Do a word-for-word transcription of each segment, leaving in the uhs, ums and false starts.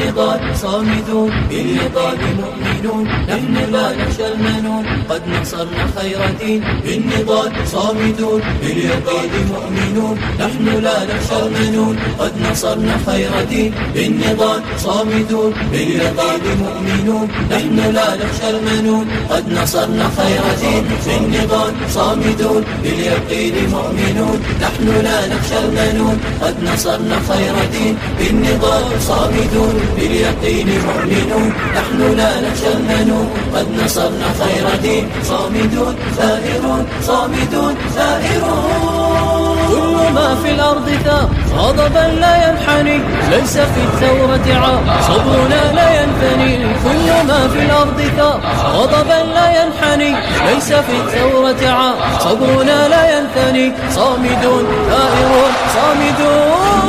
بالنضال صامدون بالنضال مؤمنون نحن لا نخشى المنون قد نصرنا خير دين بالنضال صامدون باليقين مؤمنون نحن لا نخشى المنون قد نصرنا خير دين بالنضال صامدون باليقين مؤمنون نحن لا نخشى المنون قد نصرنا خير دين بالنضال صامدون باليقين مؤمنون نحن لا نخشى المنون قد نصرنا خير دين بالنضال صامدون باليقين مؤمنون نحن لا نخشى المنون قد نصرنا خير دين صامدون ثائرون صامدون ثائرون كل ما في الأرض ثار غضبا لا ينحني ليس في الثورة عار صبرنا لا ينثني كل ما في الأرض ثار غضبا لا ينحني ليس في الثورة عار صبرنا لا ينثني صامدون ثائرون صامدون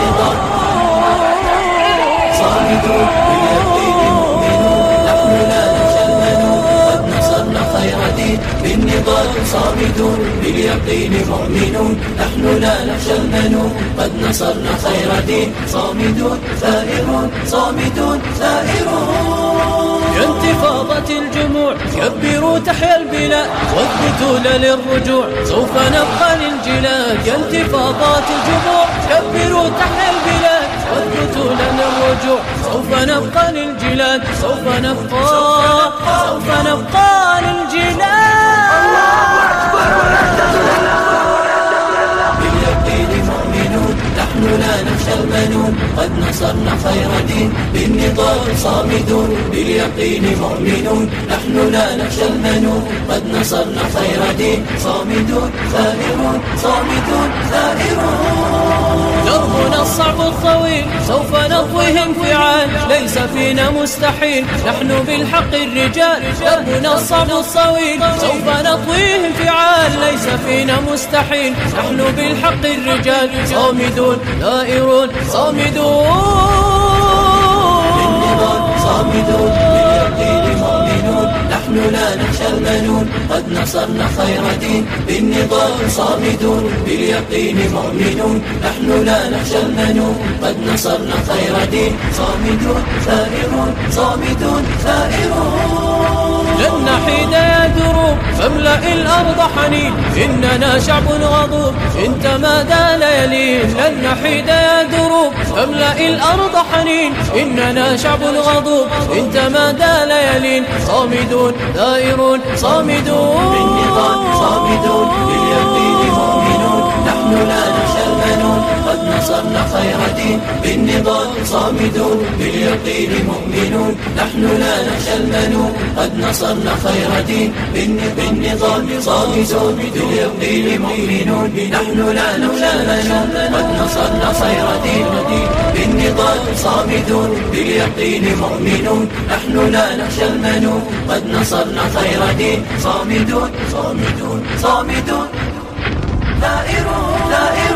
صامدون باليقين مؤمنون نحن لا نخشى المنون قد نصرنا خير دين بالنضال صامدون باليقين مؤمنون نحن لا نخشى المنون قد نصرنا خير دين صامدون ثائرون صامدون ثائرون يا انتفاضة الجموع كبروا تحيا البلاد واثبتوا للرجوع سوف نبقى للجلاد يا انتفاضات الجموع كبروا تحيا البلاد واثبتوا لنا الرجوع سوف نبقى للجلاد سوف نبقى سوف نبقى للجلاد الله أكبر ولا تزال باليقين مؤمنون نحن لا نخشى المنون قد نصرنا خير دين بالنضال صامدون باليقين مؤمنون نحن لا نخشى المنون قد نصرنا خير دين صامدون ثائرون صامدون ثائرون دربنا الصعب الطويل سوف نطويه انفعال ليس فينا مستحيل نحن بالحق الرجال دربنا الصعب الطويل سوف نطويه انفعال ليس فينا مستحيل نحن بالحق الرجال صامدون ثائرون صامدون بالنضال صامدون باليقين مؤمنون نحن لا نخشى المنون قد نصرنا خير دين بالنضال صامدون باليقين مؤمنون نحن لا نخشى المنون قد نصرنا خير دين صامدون ثائرون صامدون ثائرون لن نحيد يا دروب فاملأ الأرض حنين إننا شعب غضوب إن تمادى ليالين لن نحيد يا دروب فاملأ الأرض حنين إننا شعب غضوب إن تمادى ليالين صامدون ثائرون صامدون بالنضال صامدون باليقين مؤمنون نحن لا نخشى المنون قد نصرنا خير دين بالنضال صامدون باليقين مؤمنون نحن لا نخشى المنون قد نصرنا خير دين بالنضال صامدون باليقين مؤمنون نحن لا نخشى المنون قد نصرنا خير دين بالنضال صامدون باليقين مؤمنون نحن لا نخشى المنون قد نصرنا خير دين صامدون صامدون صامدون ثائرون ثائرون